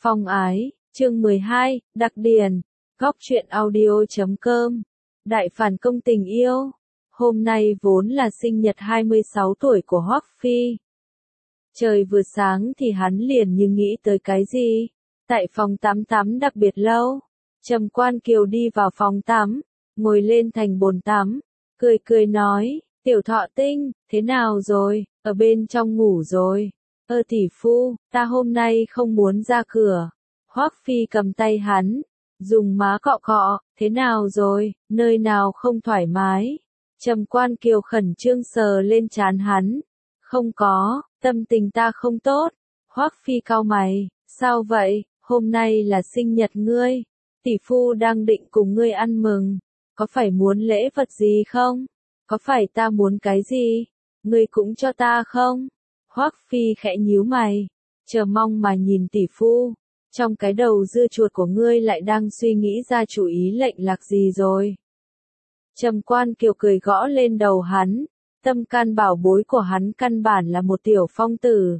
Phong ái, chương 12, đặc điển, góc truyện audio.com. Đại phản công tình yêu. Hôm nay vốn là sinh nhật 26 tuổi của Hoắc Phi. Trời vừa sáng thì hắn liền như nghĩ tới cái gì. Tại phòng tắm đặc biệt lâu, Trầm Quan Kiều đi vào phòng tắm, ngồi lên thành bồn tắm, cười nói, tiểu thọ tinh, thế nào rồi, ở bên trong ngủ rồi. Tỷ phu, ta hôm nay không muốn ra cửa. Hoắc Phi cầm tay hắn, dùng má cọ cọ, thế nào rồi, nơi nào không thoải mái. Trầm Quan Kiều khẩn trương sờ lên trán hắn. Không có, tâm tình ta không tốt. Hoắc Phi cau mày, sao vậy, hôm nay là sinh nhật ngươi. Tỷ phu đang định cùng ngươi ăn mừng. Có phải muốn lễ vật gì không? Có phải ta muốn cái gì? Ngươi cũng cho ta không? Hoắc Phi khẽ nhíu mày, chờ mong mà nhìn tỷ phu. Trong cái đầu dưa chuột của ngươi lại đang suy nghĩ ra chủ ý lệnh lạc gì rồi. Trầm Quan Kiều cười gõ lên đầu hắn, tâm can bảo bối của hắn căn bản là một tiểu phong tử.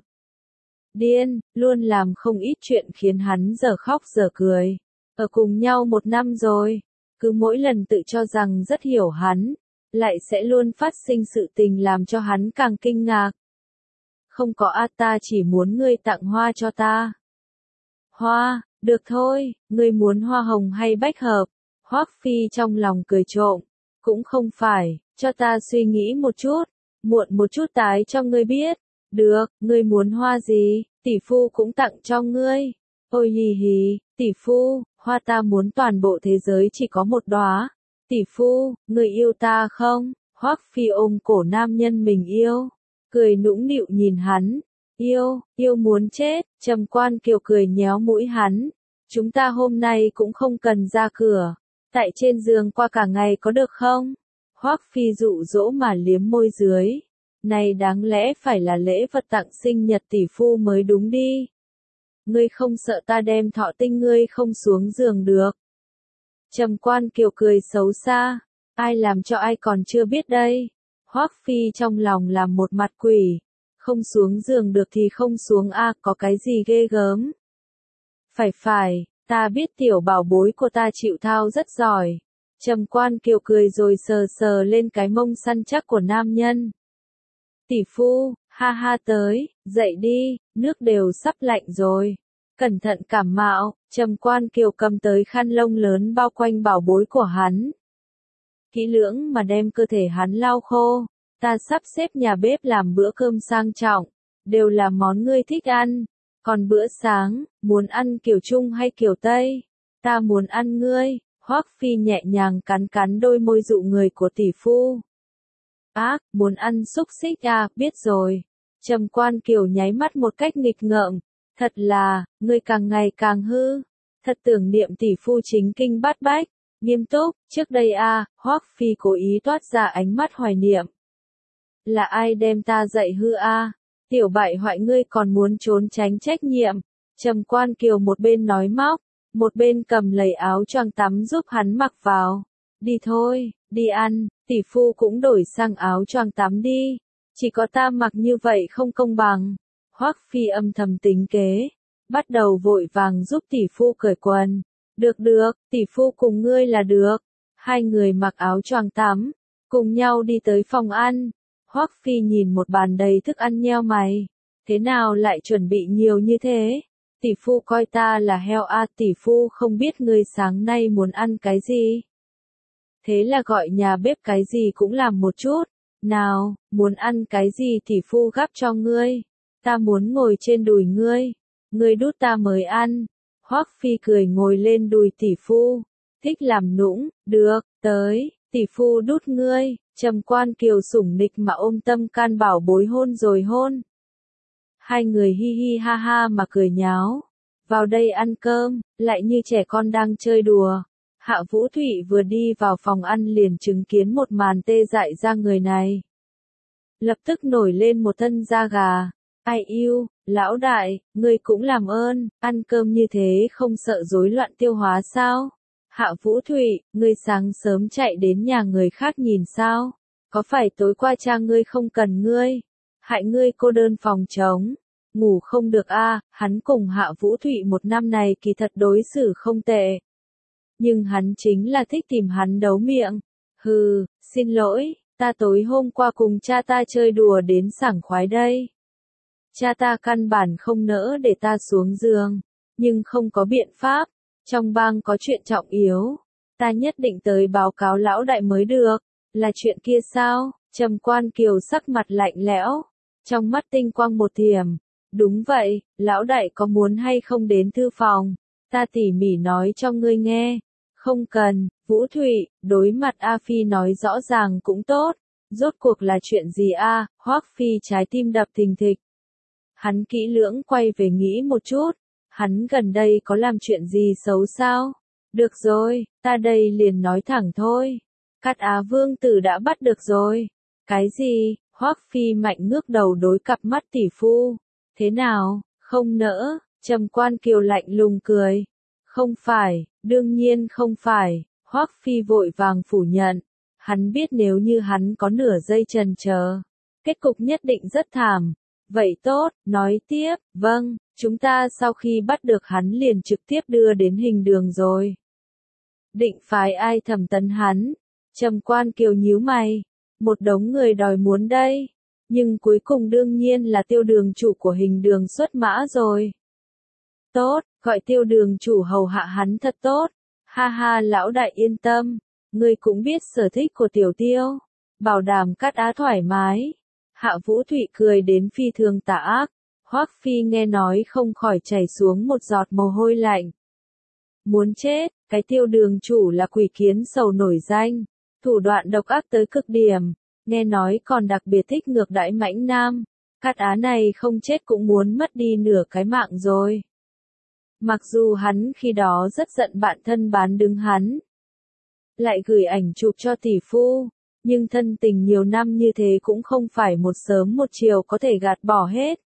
Điên, luôn làm không ít chuyện khiến hắn giờ khóc giờ cười. Ở cùng nhau 1 năm rồi, cứ mỗi lần tự cho rằng rất hiểu hắn, lại sẽ luôn phát sinh sự tình làm cho hắn càng kinh ngạc. Không có ta chỉ muốn ngươi tặng hoa cho ta. Hoa, được thôi, ngươi muốn hoa hồng hay bách hợp? Hoắc Phi trong lòng cười trộm, cũng không phải, cho ta suy nghĩ một chút, muộn một chút tái cho ngươi biết. Được, ngươi muốn hoa gì, tỷ phu cũng tặng cho ngươi. Ôi hì hì, tỷ phu, hoa ta muốn toàn bộ thế giới chỉ có một đóa. Tỷ phu, ngươi yêu ta không? Hoắc Phi ôm cổ nam nhân mình yêu, cười nũng nịu nhìn hắn. Yêu muốn chết. Trầm Quan Kiều cười nhéo mũi hắn. Chúng ta hôm nay cũng không cần ra cửa, tại trên giường qua cả ngày có được không? Hoắc Phi dụ dỗ mà liếm môi dưới. Này đáng lẽ phải là lễ vật tặng sinh nhật tỷ phu mới đúng đi. Ngươi không sợ ta đem thọ tinh ngươi không xuống giường được. Trầm Quan Kiều cười xấu xa. Ai làm cho ai còn chưa biết đây. Hoắc Phi trong lòng làm một mặt quỷ. Không xuống giường được thì không xuống có cái gì ghê gớm. Phải, ta biết tiểu bảo bối của ta chịu thao rất giỏi. Trầm Quan Kiều cười rồi sờ lên cái mông săn chắc của nam nhân. Tỷ phu, ha tới, dậy đi, nước đều sắp lạnh rồi. Cẩn thận cảm mạo. Trầm Quan Kiều cầm tới khăn lông lớn bao quanh bảo bối của hắn. Kỹ lưỡng mà đem cơ thể hắn lau khô. Ta sắp xếp nhà bếp làm bữa cơm sang trọng, đều là món ngươi thích ăn. Còn bữa sáng, muốn ăn kiểu Trung hay kiểu Tây? Ta muốn ăn ngươi. Hoắc Phi nhẹ nhàng cắn đôi môi dụ người của tỷ phu. Muốn ăn xúc xích biết rồi. Trầm Quan Kiều nháy mắt một cách nghịch ngợm. Thật là, ngươi càng ngày càng hư. Thật tưởng niệm tỷ phu chính kinh bát bách. Nghiêm túc, trước đây Hoắc Phi cố ý toát ra ánh mắt hoài niệm. Là ai đem ta dạy hư Tiểu bại hoại ngươi còn muốn trốn tránh trách nhiệm. Trầm Quan Kiều một bên nói móc, một bên cầm lấy áo choàng tắm giúp hắn mặc vào. Đi thôi, đi ăn, tỷ phu cũng đổi sang áo choàng tắm đi. Chỉ có ta mặc như vậy không công bằng. Hoắc Phi âm thầm tính kế, bắt đầu vội vàng giúp tỷ phu cởi quần. Được, tỷ phu cùng ngươi là được. Hai người mặc áo choàng tắm, cùng nhau đi tới phòng ăn. Hoắc Phi nhìn một bàn đầy thức ăn nheo mày. Thế nào lại chuẩn bị nhiều như thế? Tỷ phu coi ta là heo tỷ phu không biết ngươi sáng nay muốn ăn cái gì. Thế là gọi nhà bếp cái gì cũng làm một chút. Nào, muốn ăn cái gì tỷ phu gắp cho ngươi. Ta muốn ngồi trên đùi ngươi. Ngươi đút ta mới ăn. Hoắc Phi cười ngồi lên đùi tỷ phu. Thích làm nũng, được, tới, tỷ phu đút ngươi. Trầm Quan Kiều sủng nịch mà ôm tâm can bảo bối hôn rồi hôn. Hai người hi ha mà cười nháo. Vào đây ăn cơm, lại như trẻ con đang chơi đùa. Hạ Vũ Thụy vừa đi vào phòng ăn liền chứng kiến một màn tê dại da người này. Lập tức nổi lên một thân da gà. Ai yêu, lão đại, ngươi cũng làm ơn, ăn cơm như thế không sợ rối loạn tiêu hóa sao? Hạ Vũ Thụy, ngươi sáng sớm chạy đến nhà người khác nhìn sao? Có phải tối qua cha ngươi không cần ngươi? Hại ngươi cô đơn phòng trống. ngủ không được a, hắn cùng Hạ Vũ Thụy một năm này kỳ thật đối xử không tệ. Nhưng hắn chính là thích tìm hắn đấu miệng. Hừ, xin lỗi, ta tối hôm qua cùng cha ta chơi đùa đến sảng khoái đây. Cha ta căn bản không nỡ để ta xuống giường, nhưng không có biện pháp, trong bang có chuyện trọng yếu, ta nhất định tới báo cáo lão đại mới được. Là chuyện kia sao? Trầm Quan Kiều sắc mặt lạnh lẽo, trong mắt tinh quang một thiểm. Đúng vậy, lão đại có muốn hay không đến thư phòng, ta tỉ mỉ nói cho ngươi nghe. Không cần, Vũ Thụy, đối mặt A Phi nói rõ ràng cũng tốt. Rốt cuộc là chuyện gì a? Hoắc Phi trái tim đập thình thịch. Hắn kỹ lưỡng quay về nghĩ một chút, hắn gần đây có làm chuyện gì xấu sao? Được rồi, ta đây liền nói thẳng thôi. Cát Á Vương tử đã bắt được rồi. Cái gì? Hoắc Phi mạnh ngước đầu đối cặp mắt tỷ phu. Thế nào, không nỡ? Trầm Quan Kiều lạnh lùng cười. Không phải, đương nhiên không phải. Hoắc Phi vội vàng phủ nhận. Hắn biết nếu như hắn có nửa giây chần chờ, kết cục nhất định rất thảm. Vậy tốt, nói tiếp, vâng, chúng ta sau khi bắt được hắn liền trực tiếp đưa đến hình đường rồi. Định phái ai thẩm vấn hắn? Trầm Quan Kiều nhíu mày, một đống người đòi muốn đây, nhưng cuối cùng đương nhiên là Tiêu đường chủ của hình đường xuất mã rồi. Tốt, gọi Tiêu đường chủ hầu hạ hắn thật tốt. Ha ha, lão đại yên tâm, ngươi cũng biết sở thích của Tiểu Tiêu, bảo đảm Cát Á thoải mái. Hạ Vũ Thụy cười đến phi thường tà ác, Hoắc Phi nghe nói không khỏi chảy xuống một giọt mồ hôi lạnh. Muốn chết, cái Tiêu đường chủ là quỷ kiến sầu nổi danh, thủ đoạn độc ác tới cực điểm, nghe nói còn đặc biệt thích ngược đãi mãnh nam. Cát Á này không chết cũng muốn mất đi nửa cái mạng rồi. Mặc dù hắn khi đó rất giận bạn thân bán đứng hắn, lại gửi ảnh chụp cho tỷ phu, nhưng thân tình nhiều năm như thế cũng không phải một sớm một chiều có thể gạt bỏ hết.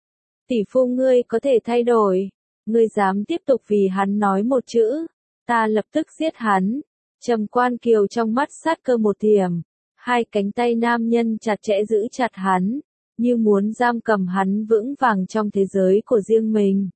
Tỷ phu ngươi có thể thay đổi, ngươi dám tiếp tục vì hắn nói một chữ, ta lập tức giết hắn. Trầm Quan Kiều trong mắt sát cơ một thiểm, hai cánh tay nam nhân chặt chẽ giữ chặt hắn, như muốn giam cầm hắn vững vàng trong thế giới của riêng mình.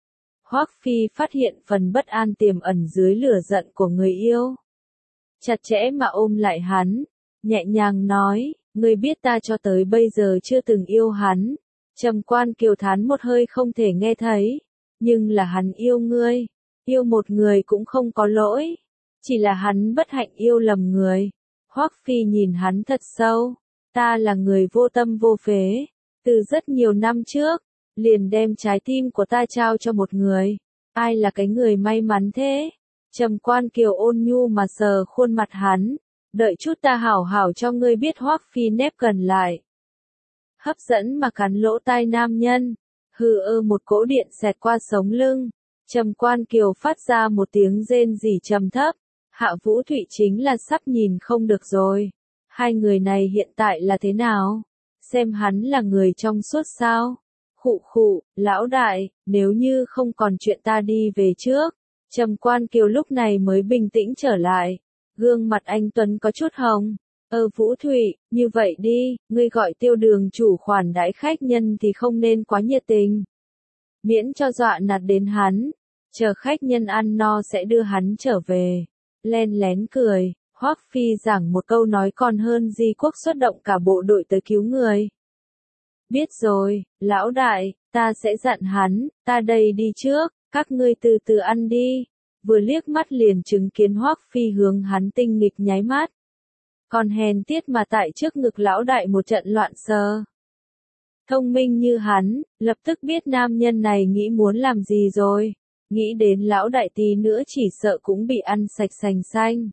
Hoắc Phi phát hiện phần bất an tiềm ẩn dưới lửa giận của người yêu. Chặt chẽ mà ôm lại hắn, nhẹ nhàng nói, ngươi biết ta cho tới bây giờ chưa từng yêu hắn. Trầm Quan Kiều thán một hơi không thể nghe thấy, nhưng là hắn yêu ngươi, yêu một người cũng không có lỗi, chỉ là hắn bất hạnh yêu lầm người. Hoắc Phi nhìn hắn thật sâu, ta là người vô tâm vô phế, từ rất nhiều năm trước, liền đem trái tim của ta trao cho một người. Ai là cái người may mắn thế? Trầm Quan Kiều ôn nhu mà sờ khuôn mặt hắn, đợi chút ta hảo hảo cho ngươi biết. Hoắc Phi nép gần lại, hấp dẫn mà cắn lỗ tai nam nhân, một cỗ điện xẹt qua sống lưng. Trầm Quan Kiều phát ra một tiếng rên rỉ trầm thấp, Hạ Vũ Thụy chính là sắp nhìn không được rồi. Hai người này hiện tại là thế nào? Xem hắn là người trong suốt sao? Khụ khụ, lão đại, nếu như không còn chuyện ta đi về trước. Trầm Quan Kiều lúc này mới bình tĩnh trở lại, gương mặt anh tuấn có chút hồng. Vũ Thụy, như vậy đi, ngươi gọi Tiêu đường chủ khoản đãi khách nhân thì không nên quá nhiệt tình, miễn cho dọa nạt đến hắn, chờ khách nhân ăn no sẽ đưa hắn trở về. Len lén cười, Hoắc Phi giảng một câu nói còn hơn Di Quốc xuất động cả bộ đội tới cứu người. Biết rồi, lão đại, ta sẽ dặn hắn, ta đây đi trước, các ngươi từ từ ăn đi. Vừa liếc mắt liền chứng kiến Hoắc Phi hướng hắn tinh nghịch nháy mắt. Còn hèn tiết mà tại trước ngực lão đại một trận loạn sờ. Thông minh như hắn, lập tức biết nam nhân này nghĩ muốn làm gì rồi. Nghĩ đến lão đại tí nữa chỉ sợ cũng bị ăn sạch sành xanh.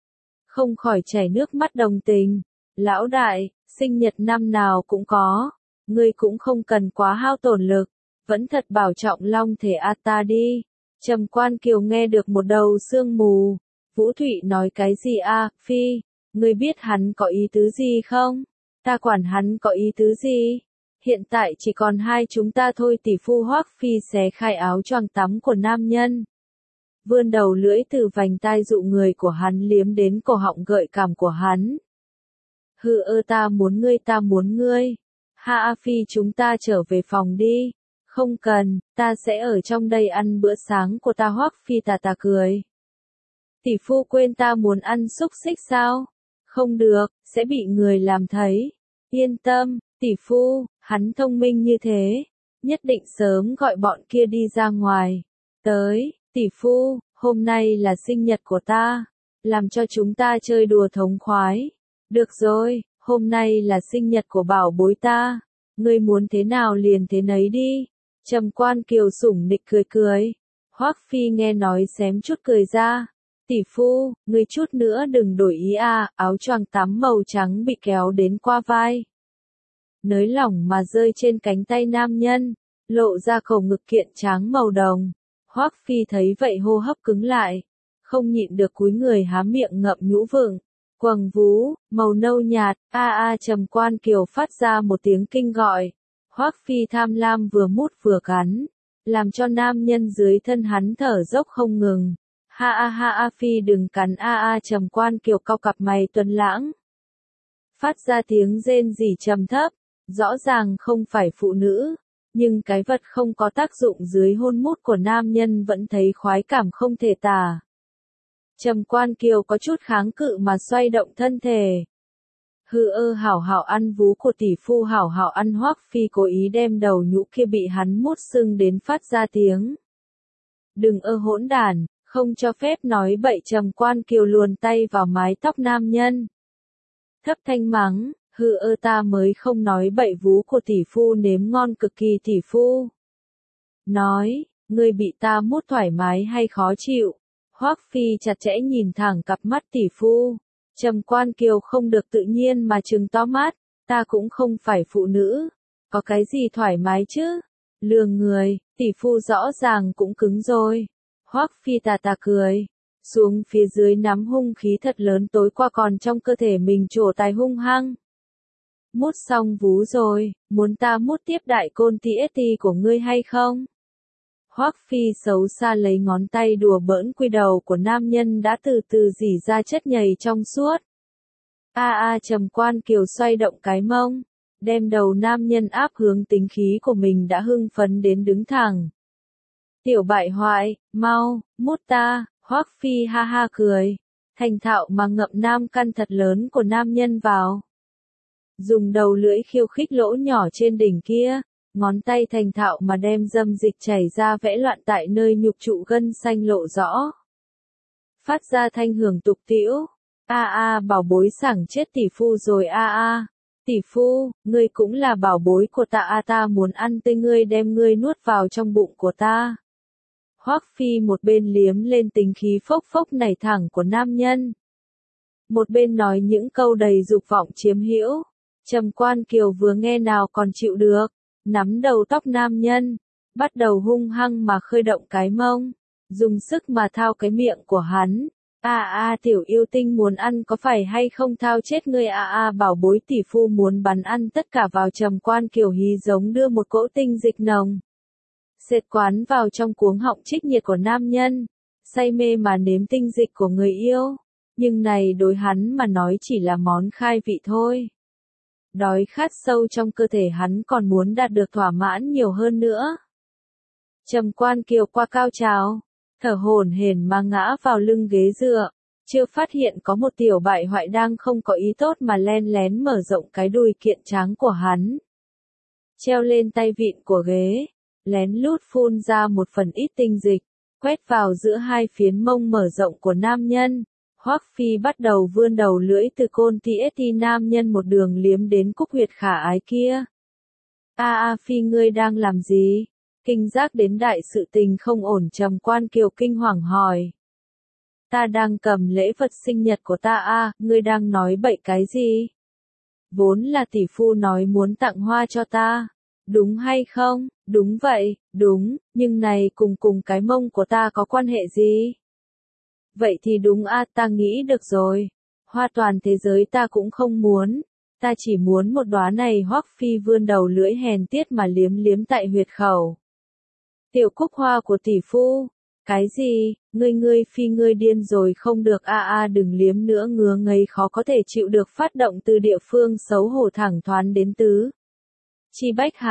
Không khỏi chảy nước mắt đồng tình. Lão đại, sinh nhật năm nào cũng có. Ngươi cũng không cần quá hao tổn lực. Vẫn thật bảo trọng long thể a ta đi. Trầm Quan Kiều nghe được một đầu sương mù. Vũ Thụy nói cái gì a, Phi? Ngươi biết hắn có ý tứ gì không? Ta quản hắn có ý tứ gì? Hiện tại chỉ còn hai chúng ta thôi. Tỷ phu Hoắc Phi xé khai áo choàng tắm của nam nhân, vươn đầu lưỡi từ vành tai dụ người của hắn liếm đến cổ họng gợi cảm của hắn. Ta muốn ngươi. Ha A Phi, chúng ta trở về phòng đi. Không cần, ta sẽ ở trong đây ăn bữa sáng của ta. Hoắc Phi tà tà cười. Tỷ phu quên ta muốn ăn xúc xích sao? Không được, sẽ bị người làm thấy. Yên tâm, tỷ phu, hắn thông minh như thế, nhất định sớm gọi bọn kia đi ra ngoài. Tới, tỷ phu, hôm nay là sinh nhật của ta, làm cho chúng ta chơi đùa thống khoái. Được rồi, hôm nay là sinh nhật của bảo bối ta, ngươi muốn thế nào liền thế nấy đi. Trầm Quan Kiều sủng nịch cười cười. Hoắc Phi nghe nói xém chút cười ra. Tỷ phu, ngươi chút nữa đừng đổi ý à, áo choàng tắm màu trắng bị kéo đến qua vai. Nới lỏng mà rơi trên cánh tay nam nhân, lộ ra khẩu ngực kiện tráng màu đồng. Hoắc Phi thấy vậy hô hấp cứng lại, không nhịn được cúi người há miệng ngậm nhũ vựng. Quầng vú, màu nâu nhạt, Trầm Quan Kiều phát ra một tiếng kinh gọi. Hoắc Phi tham lam vừa mút vừa cắn, làm cho nam nhân dưới thân hắn thở dốc không ngừng. Ha Phi đừng cắn Trầm Quan Kiều cau cặp mày tuấn lãng. Phát ra tiếng rên rỉ trầm thấp, rõ ràng không phải phụ nữ, nhưng cái vật không có tác dụng dưới hôn mút của nam nhân vẫn thấy khoái cảm không thể tả. Trầm Quan Kiều có chút kháng cự mà xoay động thân thể. Hảo hảo ăn vú của tỷ phu, hảo hảo ăn. Hoắc Phi cố ý đem đầu nhũ kia bị hắn mút sưng đến phát ra tiếng. Đừng hỗn đản, không cho phép nói bậy. Trầm Quan Kiều luồn tay vào mái tóc nam nhân. Thấp thanh mắng, ta mới không nói bậy, vú của tỷ phu nếm ngon cực kỳ. Tỷ phu nói, ngươi bị ta mút thoải mái hay khó chịu? Hoắc Phi chặt chẽ nhìn thẳng cặp mắt tỷ phu. Trầm Quan Kiều không được tự nhiên mà trừng to mắt, ta cũng không phải phụ nữ, có cái gì thoải mái chứ? Lừa người, tỷ phu rõ ràng cũng cứng rồi. Hoắc Phi tà tà cười, xuống phía dưới nắm hung khí thật lớn tối qua còn trong cơ thể mình trổ tài hung hăng. Mút xong vú rồi, muốn ta mút tiếp đại côn TST của ngươi hay không? Hoắc Phi xấu xa lấy ngón tay đùa bỡn quy đầu của nam nhân đã từ từ rỉ ra chất nhầy trong suốt. Trầm Quan Kiều xoay động cái mông, đem đầu nam nhân áp hướng tính khí của mình đã hưng phấn đến đứng thẳng. Tiểu bại hoại, mau, mút ta. Hoắc Phi ha cười, thành thạo mà ngậm nam căn thật lớn của nam nhân vào. Dùng đầu lưỡi khiêu khích lỗ nhỏ trên đỉnh kia, ngón tay thành thạo mà đem dâm dịch chảy ra vẽ loạn tại nơi nhục trụ gân xanh lộ rõ. Phát ra thanh hưởng tục tĩu. Bảo bối sảng chết tỷ phu rồi. Tỷ phu, ngươi cũng là bảo bối của ta. Ta muốn ăn tươi ngươi, đem ngươi nuốt vào trong bụng của ta. Hoắc Phi một bên liếm lên tính khí phốc phốc nảy thẳng của nam nhân, một bên nói những câu đầy dục vọng chiếm hữu. Trầm Quan Kiều vừa nghe nào còn chịu được, nắm đầu tóc nam nhân, bắt đầu hung hăng mà khơi động cái mông, dùng sức mà thao cái miệng của hắn. Tiểu yêu tinh muốn ăn có phải hay không, thao chết ngươi. Bảo bối tỷ phu muốn bắn ăn tất cả vào. Trầm Quan Kiều hí giống đưa một cỗ tinh dịch nồng sệt quán vào trong cuống họng trích nhiệt của nam nhân, say mê mà nếm tinh dịch của người yêu, nhưng này đối hắn mà nói chỉ là món khai vị thôi. Đói khát sâu trong cơ thể hắn còn muốn đạt được thỏa mãn nhiều hơn nữa. Trầm Quan Kiều qua cao trào, thở hổn hển mà ngã vào lưng ghế dựa, chưa phát hiện có một tiểu bại hoại đang không có ý tốt mà len lén mở rộng cái đùi kiện tráng của hắn. Treo lên tay vịn của ghế, lén lút phun ra một phần ít tinh dịch, quét vào giữa hai phiến mông mở rộng của nam nhân. Hoắc Phi bắt đầu vươn đầu lưỡi từ côn TST nam nhân một đường liếm đến cúc huyệt khả ái kia. Phi ngươi đang làm gì? Kinh giác đến đại sự tình không ổn. Trầm Quan Kiều kinh hoàng hỏi. Ta đang cầm lễ vật sinh nhật của ta. Ngươi đang nói bậy cái gì? Vốn là tỷ phu nói muốn tặng hoa cho ta. Đúng hay không? Đúng vậy, đúng, nhưng này cùng cái mông của ta có quan hệ gì? Vậy thì đúng. Ta nghĩ được rồi. Hoa toàn thế giới ta cũng không muốn. Ta chỉ muốn một đóa này. Hoắc Phi vươn đầu lưỡi hèn tiết mà liếm tại huyệt khẩu. Tiểu cúc hoa của tỷ phu. Cái gì? Ngươi Phi ngươi điên rồi không được. Đừng liếm nữa, ngứa ngấy khó có thể chịu được, phát động từ địa phương xấu hổ thẳng thoáng đến tứ chi bách hài.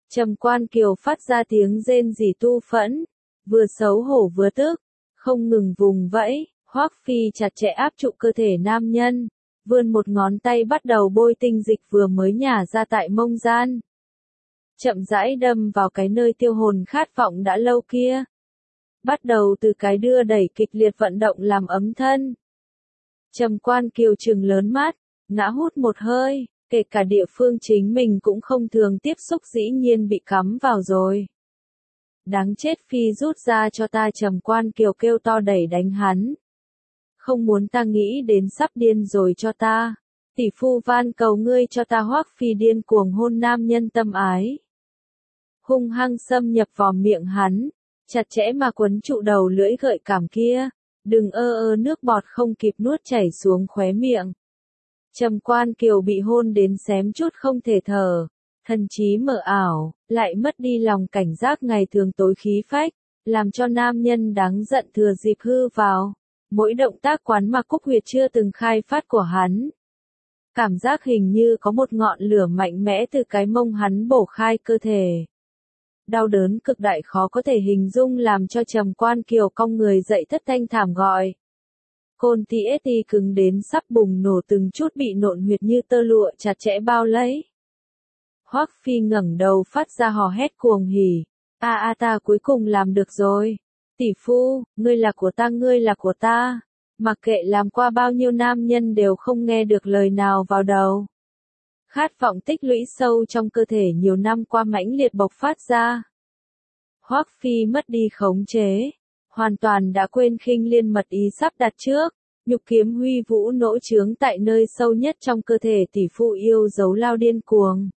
Trầm Quan Kiều phát ra tiếng rên rỉ tu phẫn, vừa xấu hổ vừa tức, không ngừng vùng vẫy. Hoắc Phi chặt chẽ áp trụ cơ thể nam nhân, vươn một ngón tay bắt đầu bôi tinh dịch vừa mới nhả ra tại mông gian. Chậm rãi đâm vào cái nơi tiêu hồn khát vọng đã lâu kia. Bắt đầu từ cái đưa đẩy kịch liệt vận động làm ấm thân. Trầm Quan Kiều trừng lớn mắt, ngã hút một hơi, kể cả địa phương chính mình cũng không thường tiếp xúc dĩ nhiên bị cắm vào rồi. Đáng chết, Phi rút ra cho ta, Trầm Quan Kiều kêu to đẩy đánh hắn. Không muốn ta nghĩ đến sắp điên rồi cho ta. Tỷ phu van cầu ngươi cho ta. Hoắc Phi điên cuồng hôn nam nhân tâm ái. Hung hăng xâm nhập vào miệng hắn, chặt chẽ mà quấn trụ đầu lưỡi gợi cảm kia, đừng nước bọt không kịp nuốt chảy xuống khóe miệng. Trầm Quan Kiều bị hôn đến xém chút không thể thở, thần trí mờ ảo, lại mất đi lòng cảnh giác ngày thường tối khí phách, làm cho nam nhân đáng giận thừa dịp hư vào. Mỗi động tác quán mà cúc huyệt chưa từng khai phát của hắn. Cảm giác hình như có một ngọn lửa mạnh mẽ từ cái mông hắn bổ khai cơ thể. Đau đớn cực đại khó có thể hình dung làm cho Trầm Quan Kiều cong người dậy thất thanh thảm gọi. Côn TST cứng đến sắp bùng nổ, từng chút bị nộn huyệt như tơ lụa chặt chẽ bao lấy. Hoắc Phi ngẩng đầu phát ra hò hét cuồng hỉ. Ta cuối cùng làm được rồi. Tỷ phu, ngươi là của ta, ngươi là của ta. Mặc kệ làm qua bao nhiêu nam nhân đều không nghe được lời nào vào đầu. Khát vọng tích lũy sâu trong cơ thể nhiều năm qua mãnh liệt bộc phát ra. Hoắc Phi mất đi khống chế, hoàn toàn đã quên khinh liên mật ý sắp đặt trước, nhục kiếm huy vũ nỗ trướng tại nơi sâu nhất trong cơ thể tỷ phu yêu dấu lao điên cuồng.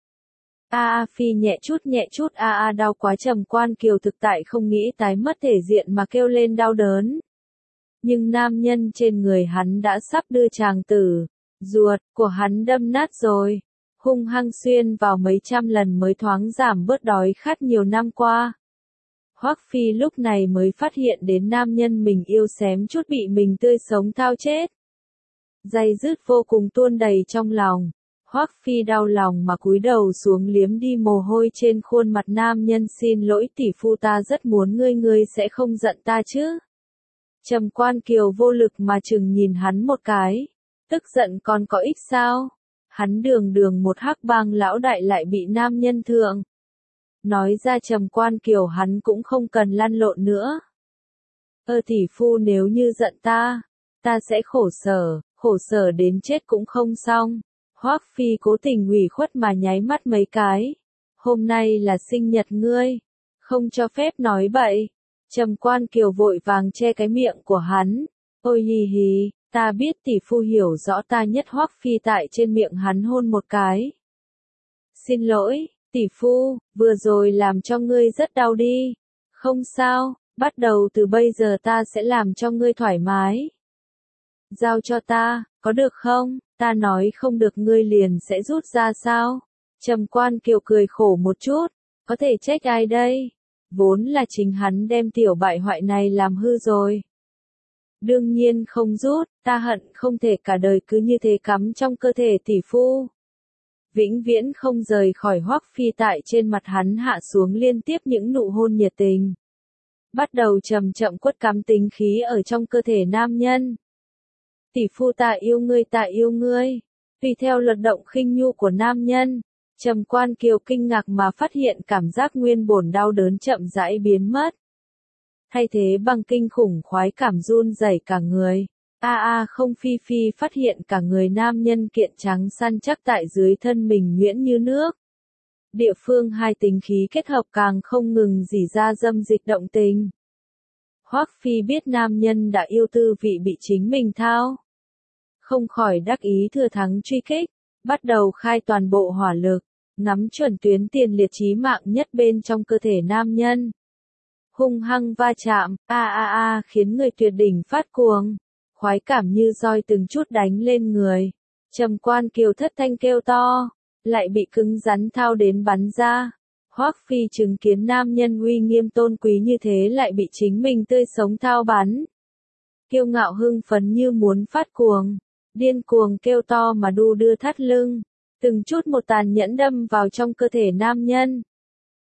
Phi nhẹ chút, đau quá. Trầm Quan Kiều thực tại không nghĩ tái mất thể diện mà kêu lên đau đớn. Nhưng nam nhân trên người hắn đã sắp đưa chàng tử, ruột của hắn đâm nát rồi, hung hăng xuyên vào mấy trăm lần mới thoáng giảm bớt đói khát nhiều năm qua. Hoắc Phi lúc này mới phát hiện đến nam nhân mình yêu xém chút bị mình tươi sống thao chết. Day dứt vô cùng tuôn đầy trong lòng. Hoắc Phi đau lòng mà cúi đầu xuống liếm đi mồ hôi trên khuôn mặt nam nhân. Xin lỗi tỷ phu, ta rất muốn ngươi sẽ không giận ta chứ. Trầm Quan Kiều vô lực mà chừng nhìn hắn một cái. Tức giận còn có ích sao? Hắn đường một hắc bang lão đại lại bị nam nhân thượng. Nói ra Trầm Quan Kiều hắn cũng không cần lăn lộn nữa. Tỷ phu, nếu như giận ta sẽ khổ sở đến chết cũng không xong. Hoắc Phi cố tình ủy khuất mà nháy mắt mấy cái. Hôm nay là sinh nhật ngươi, không cho phép nói bậy. Trầm Quan Kiều vội vàng che cái miệng của hắn. Ôi hì, ta biết tỷ phu hiểu rõ ta nhất. Hoắc Phi tại trên miệng hắn hôn một cái. Xin lỗi, tỷ phu, vừa rồi làm cho ngươi rất đau đi. Không sao, bắt đầu từ bây giờ ta sẽ làm cho ngươi thoải mái. Giao cho ta, có được không? Ta nói không được ngươi liền sẽ rút ra sao? Trầm Quan Kiều cười khổ một chút, có thể trách ai đây? Vốn là chính hắn đem tiểu bại hoại này làm hư rồi. Đương nhiên không rút, ta hận không thể cả đời cứ như thế cắm trong cơ thể tỷ phu. Vĩnh viễn không rời khỏi. Hoắc Phi tại trên mặt hắn hạ xuống liên tiếp những nụ hôn nhiệt tình. Bắt đầu chậm chậm quất cắm tính khí ở trong cơ thể nam nhân. Tỷ phu, ta yêu ngươi. Tùy theo luật động khinh nhu của nam nhân, Trầm Quan Kiều kinh ngạc mà phát hiện cảm giác nguyên bổn đau đớn chậm rãi biến mất. Thay thế bằng kinh khủng khoái cảm run rẩy cả người. Không. Phi phát hiện cả người nam nhân kiện trắng săn chắc tại dưới thân mình nhuyễn như nước. Địa phương hai tính khí kết hợp càng không ngừng rỉ ra dâm dịch động tình. Hoắc Phi biết nam nhân đã yêu tư vị bị chính mình thao. Không khỏi đắc ý thừa thắng truy kích, bắt đầu khai toàn bộ hỏa lực, ngắm chuẩn tuyến tiền liệt chí mạng nhất bên trong cơ thể nam nhân. Hung hăng va chạm, khiến người tuyệt đỉnh phát cuồng, khoái cảm như roi từng chút đánh lên người. Trầm Quan Kiều thất thanh kêu to, lại bị cứng rắn thao đến bắn ra. Hoắc Phi chứng kiến nam nhân uy nghiêm tôn quý như thế lại bị chính mình tươi sống thao bắn. Kiêu ngạo hưng phấn như muốn phát cuồng, điên cuồng kêu to mà đu đưa thắt lưng, từng chút một tàn nhẫn đâm vào trong cơ thể nam nhân.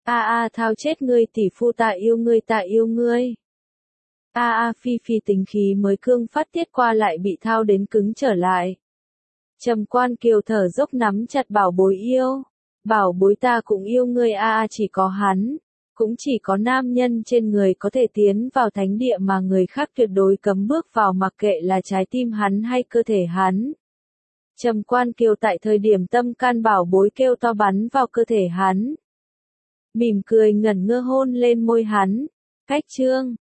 Thao chết ngươi tỷ phu, ta yêu ngươi, ta yêu ngươi. Phi Phi tính khí mới cương phát tiết qua lại bị thao đến cứng trở lại. Trầm Quan Kiều thở dốc nắm chặt bảo bối yêu. Bảo bối, ta cũng yêu ngươi. Chỉ có hắn, cũng chỉ có nam nhân trên người có thể tiến vào thánh địa mà người khác tuyệt đối cấm bước vào, mặc kệ là trái tim hắn hay cơ thể hắn. Trầm Quan Kiều tại thời điểm tâm can bảo bối kêu to bắn vào cơ thể hắn. Mỉm cười ngẩn ngơ hôn lên môi hắn. Cách chương